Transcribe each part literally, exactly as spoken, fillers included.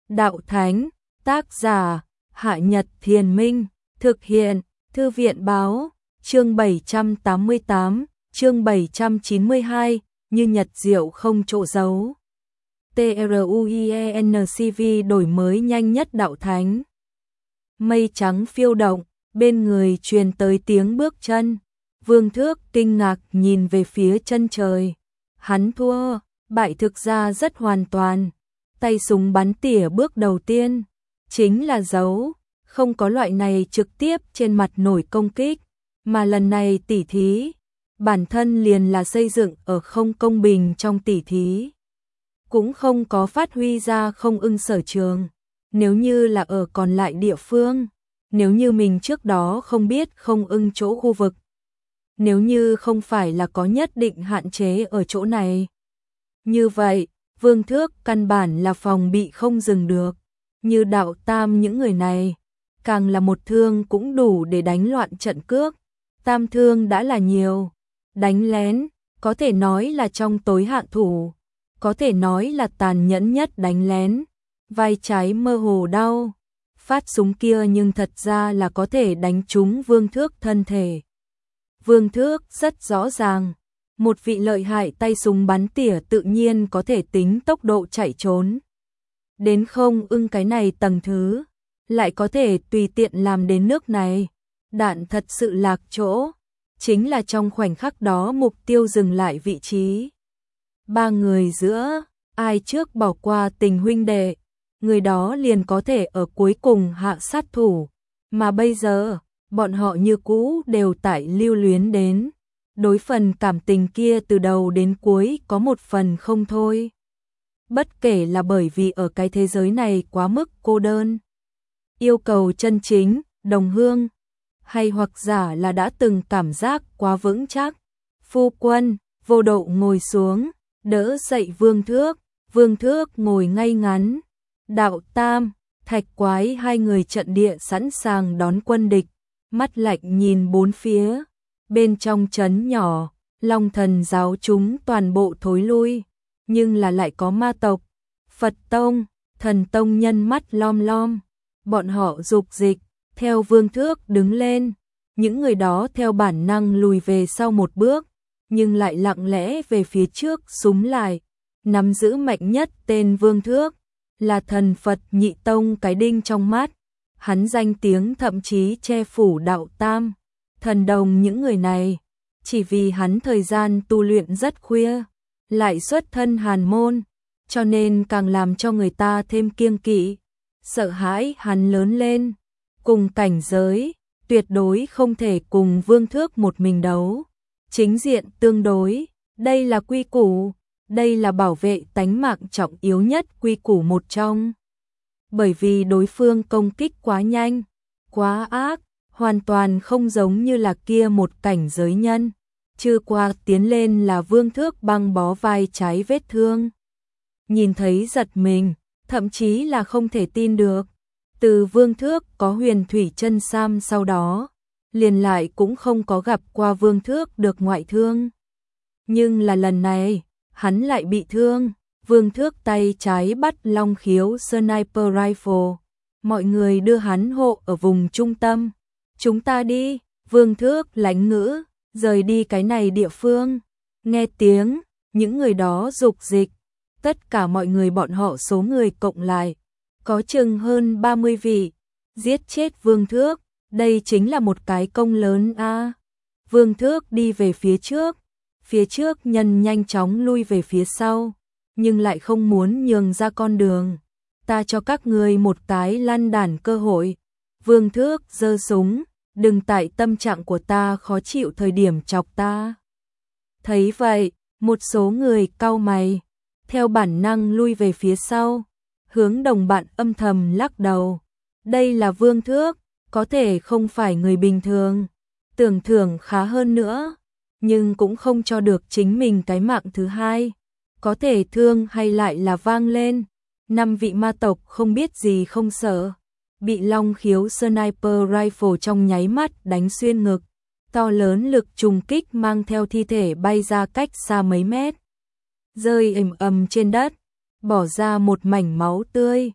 Đạo Thánh, tác giả, Hạ Nhật Thiền Minh, thực hiện, Thư viện Báo, chương bảy trăm tám mươi tám, chương bảy trăm chín mươi hai, như nhật diệu không chỗ giấu. TRUIENCV đổi mới nhanh nhất Đạo Thánh. Mây trắng phiêu động, bên người truyền tới tiếng bước chân. Vương Thước kinh ngạc nhìn về phía chân trời. Hắn thua, bại thực ra rất hoàn toàn. Tay súng bắn tỉa bước đầu tiên chính là giấu, không có loại này trực tiếp trên mặt nổi công kích, mà lần này tỉ thí, bản thân liền là xây dựng ở không công bình trong tỉ thí. Cũng không có phát huy ra không ưng sở trường. Nếu như là ở còn lại địa phương, nếu như mình trước đó không biết không ưng chỗ khu vực, nếu như không phải là có nhất định hạn chế ở chỗ này, như vậy, Vương Thước căn bản là phòng bị không dừng được. Như Đạo Tam những người này, càng là một thương cũng đủ để đánh loạn trận cước. Tam thương đã là nhiều, đánh lén, có thể nói là trong tối hạ thủ, có thể nói là tàn nhẫn nhất đánh lén. Vai trái mơ hồ đau, phát súng kia nhưng thật ra là có thể đánh trúng Vương Thước thân thể. Vương Thước rất rõ ràng, một vị lợi hại tay súng bắn tỉa tự nhiên có thể tính tốc độ chạy trốn. Đến không ưng cái này tầng thứ, lại có thể tùy tiện làm đến nước này. Đạn thật sự lạc chỗ, chính là trong khoảnh khắc đó mục tiêu dừng lại vị trí. Ba người giữa, ai trước bỏ qua tình huynh đệ, người đó liền có thể ở cuối cùng hạ sát thủ. Mà bây giờ, bọn họ như cũ đều tại lưu luyến đến. Đối phần cảm tình kia từ đầu đến cuối có một phần không thôi. Bất kể là bởi vì ở cái thế giới này quá mức cô đơn, yêu cầu chân chính, đồng hương, hay hoặc giả là đã từng cảm giác quá vững chắc. Phu quân, Vô Độ ngồi xuống, đỡ dậy Vương Thước, Vương Thước ngồi ngay ngắn. Đạo Tam, Thạch Quái hai người trận địa sẵn sàng đón quân địch, mắt lạnh nhìn bốn phía. Bên trong trấn nhỏ, Long Thần giáo chúng toàn bộ thối lui, nhưng là lại có ma tộc, Phật tông, Thần tông nhân mắt lom lom. Bọn họ dục dịch, theo Vương Thước đứng lên, những người đó theo bản năng lùi về sau một bước, nhưng lại lặng lẽ về phía trước súng lại. Nắm giữ mạnh nhất tên Vương Thước, là thần Phật Nhị Tông cái đinh trong mắt, hắn danh tiếng thậm chí che phủ Đạo Tam, Thần Đồng những người này, chỉ vì hắn thời gian tu luyện rất khuya, lại xuất thân hàn môn, cho nên càng làm cho người ta thêm kiêng kỵ, sợ hãi hắn lớn lên, cùng cảnh giới, tuyệt đối không thể cùng Vương Thước một mình đấu, chính diện tương đối, đây là quy củ. Đây là bảo vệ tánh mạng trọng yếu nhất quy củ một trong. Bởi vì đối phương công kích quá nhanh, quá ác, hoàn toàn không giống như là kia một cảnh giới nhân. Chưa qua tiến lên là Vương Thước băng bó vai trái vết thương. Nhìn thấy giật mình, thậm chí là không thể tin được. Từ Vương Thước có huyền thủy chân sam sau đó, liền lại cũng không có gặp qua Vương Thước được ngoại thương. Nhưng là lần này, hắn lại bị thương. Vương Thước tay trái bắt long khiếu sniper rifle. Mọi người đưa hắn hộ ở vùng trung tâm. Chúng ta đi, Vương Thước lãnh ngữ, rời đi cái này địa phương. Nghe tiếng, những người đó dục dịch. Tất cả mọi người bọn họ số người cộng lại, có chừng hơn ba mươi vị. Giết chết Vương Thước, đây chính là một cái công lớn a. À. Vương Thước đi về phía trước. Phía trước nhân nhanh chóng lui về phía sau, nhưng lại không muốn nhường ra con đường. Ta cho các ngươi một cái lăn đản cơ hội. Vương Thước giơ súng, đừng tại tâm trạng của ta khó chịu thời điểm chọc ta. Thấy vậy, một số người cau mày, theo bản năng lui về phía sau, hướng đồng bạn âm thầm lắc đầu. Đây là Vương Thước, có thể không phải người bình thường, tưởng thưởng khá hơn nữa. Nhưng cũng không cho được chính mình cái mạng thứ hai, có thể thương hay lại là vang lên. Năm vị ma tộc không biết gì không sợ, bị long khiếu sniper rifle trong nháy mắt đánh xuyên ngực, to lớn lực trùng kích mang theo thi thể bay ra cách xa mấy mét, rơi ầm ầm trên đất, bỏ ra một mảnh máu tươi.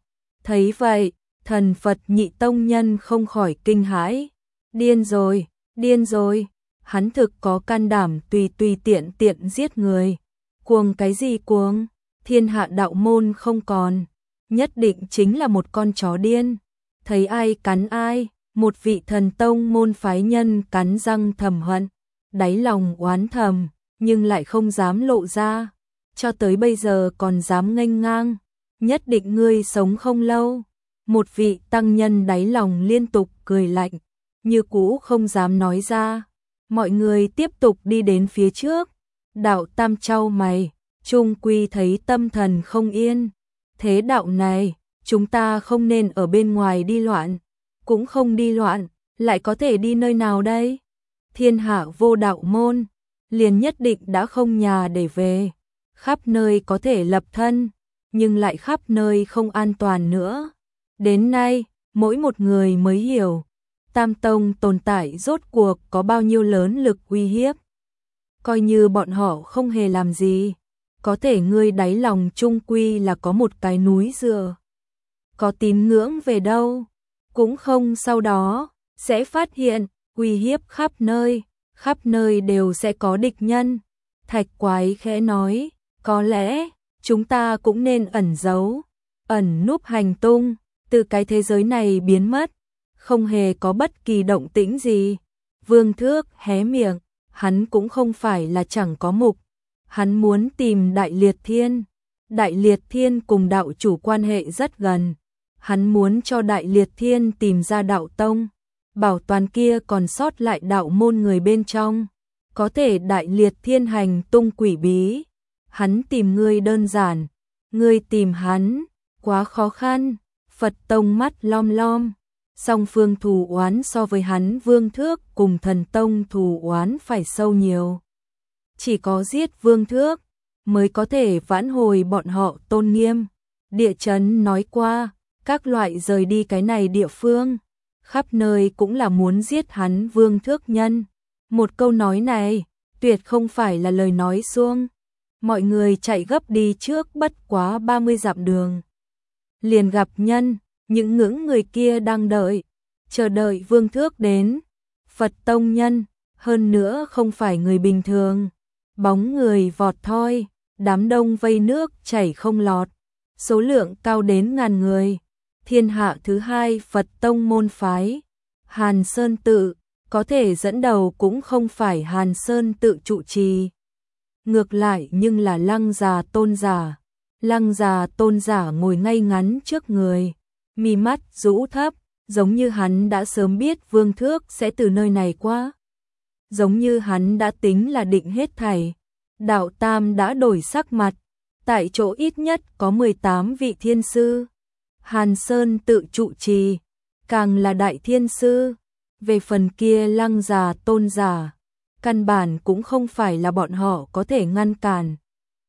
Thấy vậy, thần Phật Nhị tông nhân không khỏi kinh hãi. Điên rồi, điên rồi, hắn thực có can đảm tùy tùy tiện tiện giết người. Cuồng cái gì cuồng, thiên hạ đạo môn không còn, nhất định chính là một con chó điên. Thấy ai cắn ai, một vị thần tông môn phái nhân cắn răng thầm hận, đáy lòng oán thầm, nhưng lại không dám lộ ra, cho tới bây giờ còn dám nghênh ngang, nhất định ngươi sống không lâu. Một vị tăng nhân đáy lòng liên tục cười lạnh, như cũ không dám nói ra. Mọi người tiếp tục đi đến phía trước, đạo tam chau mày, chung quy thấy tâm thần không yên. Thế đạo này, chúng ta không nên ở bên ngoài đi loạn, cũng không đi loạn, lại có thể đi nơi nào đây? Thiên hạ vô đạo môn, liền nhất định đã không nhà để về, khắp nơi có thể lập thân, nhưng lại khắp nơi không an toàn nữa. Đến nay, mỗi một người mới hiểu, Tam Tông tồn tại rốt cuộc có bao nhiêu lớn lực uy hiếp. Coi như bọn họ không hề làm gì, có thể ngươi đáy lòng chung quy là có một cái núi dựa. Có tín ngưỡng về đâu, cũng không sau đó, sẽ phát hiện, uy hiếp khắp nơi, khắp nơi đều sẽ có địch nhân. Thạch Quái khẽ nói, có lẽ, chúng ta cũng nên ẩn giấu, ẩn núp hành tung, từ cái thế giới này biến mất, không hề có bất kỳ động tĩnh gì. Vương Thước hé miệng, hắn cũng không phải là chẳng có mục, hắn muốn tìm Đại Liệt Thiên. Đại Liệt Thiên cùng đạo chủ quan hệ rất gần, hắn muốn cho Đại Liệt Thiên tìm ra đạo tông, bảo toàn kia còn sót lại đạo môn người bên trong. Có thể Đại Liệt Thiên hành tung quỷ bí, hắn tìm ngươi đơn giản, ngươi tìm hắn, quá khó khăn. Phật Tông mắt lom lom, song phương thù oán so với hắn Vương Thước cùng Thần Tông thù oán phải sâu nhiều. Chỉ có giết Vương Thước mới có thể vãn hồi bọn họ tôn nghiêm. Địa chấn nói qua, các loại rời đi cái này địa phương, khắp nơi cũng là muốn giết hắn Vương Thước nhân. Một câu nói này, tuyệt không phải là lời nói suông. Mọi người chạy gấp đi trước bất quá ba mươi dặm đường. Liền gặp nhân, những ngưỡng người kia đang đợi, chờ đợi Vương Thước đến. Phật Tông nhân, hơn nữa không phải người bình thường. Bóng người vọt thoi, đám đông vây nước chảy không lọt, số lượng cao đến ngàn người. Thiên hạ thứ hai Phật Tông môn phái, Hàn Sơn Tự, có thể dẫn đầu cũng không phải Hàn Sơn Tự trụ trì. Ngược lại nhưng là Lăng Già Tôn giả. Lăng Già Tôn giả ngồi ngay ngắn trước người, mi mắt rũ thấp, giống như hắn đã sớm biết Vương Thước sẽ từ nơi này qua. Giống như hắn đã tính là định hết thảy. Đạo Tam đã đổi sắc mặt, tại chỗ ít nhất có mười tám vị thiên sư. Hàn Sơn Tự trụ trì, càng là đại thiên sư. Về phần kia Lăng Già Tôn giả, căn bản cũng không phải là bọn họ có thể ngăn cản.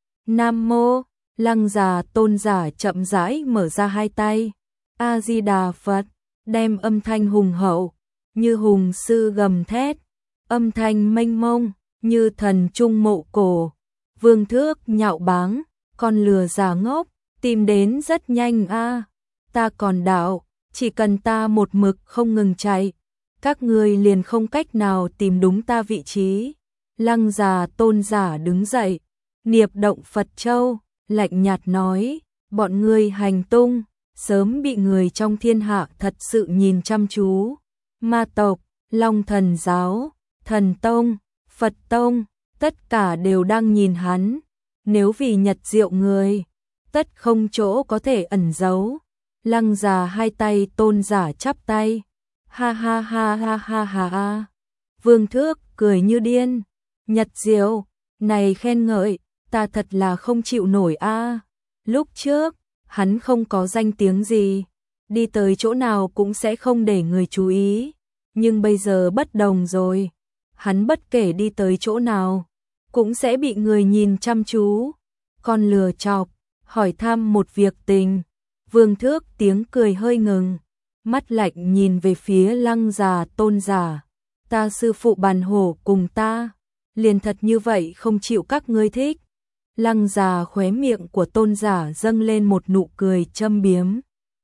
Nam mô, Lăng Già Tôn giả chậm rãi mở ra hai tay. A Di Đà Phật, đem âm thanh hùng hậu, như hùng sư gầm thét, âm thanh mênh mông, như thần trung mộ cổ. Vương Thước nhạo báng, con lừa già ngốc, tìm đến rất nhanh a. Ta còn đạo, chỉ cần ta một mực không ngừng chạy, các ngươi liền không cách nào tìm đúng ta vị trí. Lăng Già Tôn giả đứng dậy, niệp động Phật châu, lạnh nhạt nói, bọn ngươi hành tung, sớm bị người trong thiên hạ thật sự nhìn chăm chú. Ma tộc, Long Thần giáo, Thần Tông, Phật Tông, tất cả đều đang nhìn hắn. Nếu vì nhật diệu người, tất không chỗ có thể ẩn giấu. Lăng Già hai tay tôn giả chắp tay. Ha ha ha ha ha ha ha. Vương Thước cười như điên. Nhật diệu, này khen ngợi, ta thật là không chịu nổi a. Lúc trước, hắn không có danh tiếng gì, đi tới chỗ nào cũng sẽ không để người chú ý. Nhưng bây giờ bất đồng rồi, hắn bất kể đi tới chỗ nào, cũng sẽ bị người nhìn chăm chú. Con lừa chọc, hỏi thăm một việc tình. Vương Thước tiếng cười hơi ngừng, mắt lạnh nhìn về phía Lăng Già Tôn giả. Ta sư phụ bàn hổ cùng ta, liền thật như vậy không chịu các ngươi thích. Lăng Già khóe miệng của tôn giả dâng lên một nụ cười châm biếm.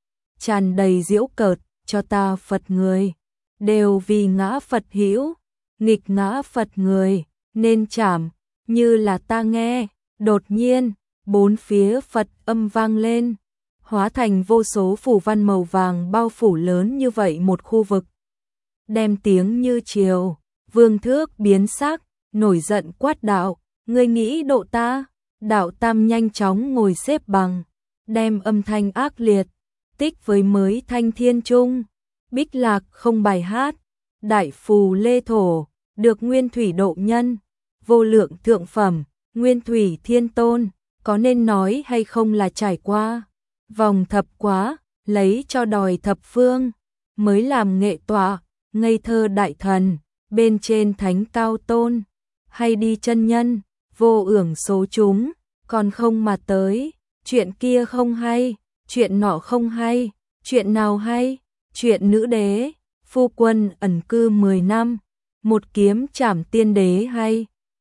tràn đầy giễu cợt, cho ta Phật người, đều vì ngã Phật hữu, nghịch ngã Phật người, nên chảm, như là ta nghe, đột nhiên, bốn phía Phật âm vang lên, hóa thành vô số phù văn màu vàng bao phủ lớn như vậy một khu vực. Đem tiếng như chiều, Vương Thước biến sắc, nổi giận quát đạo, ngươi nghĩ độ ta? Đạo Tam nhanh chóng ngồi xếp bằng, đem âm thanh ác liệt, tích với mới thanh thiên trung, bích lạc không bài hát, đại phù lê thổ, được nguyên thủy độ nhân, vô lượng thượng phẩm, nguyên thủy thiên tôn, có nên nói hay không là trải qua vòng thập quá, lấy cho đòi thập phương, mới làm nghệ tọa, ngây thơ đại thần, bên trên thánh cao tôn, hay đi chân nhân, vô ưởng số chúng, còn không mà tới, chuyện kia không hay, chuyện nọ không hay, chuyện nào hay, chuyện nữ đế, phu quân ẩn cư mười năm, một kiếm trảm tiên đế hay.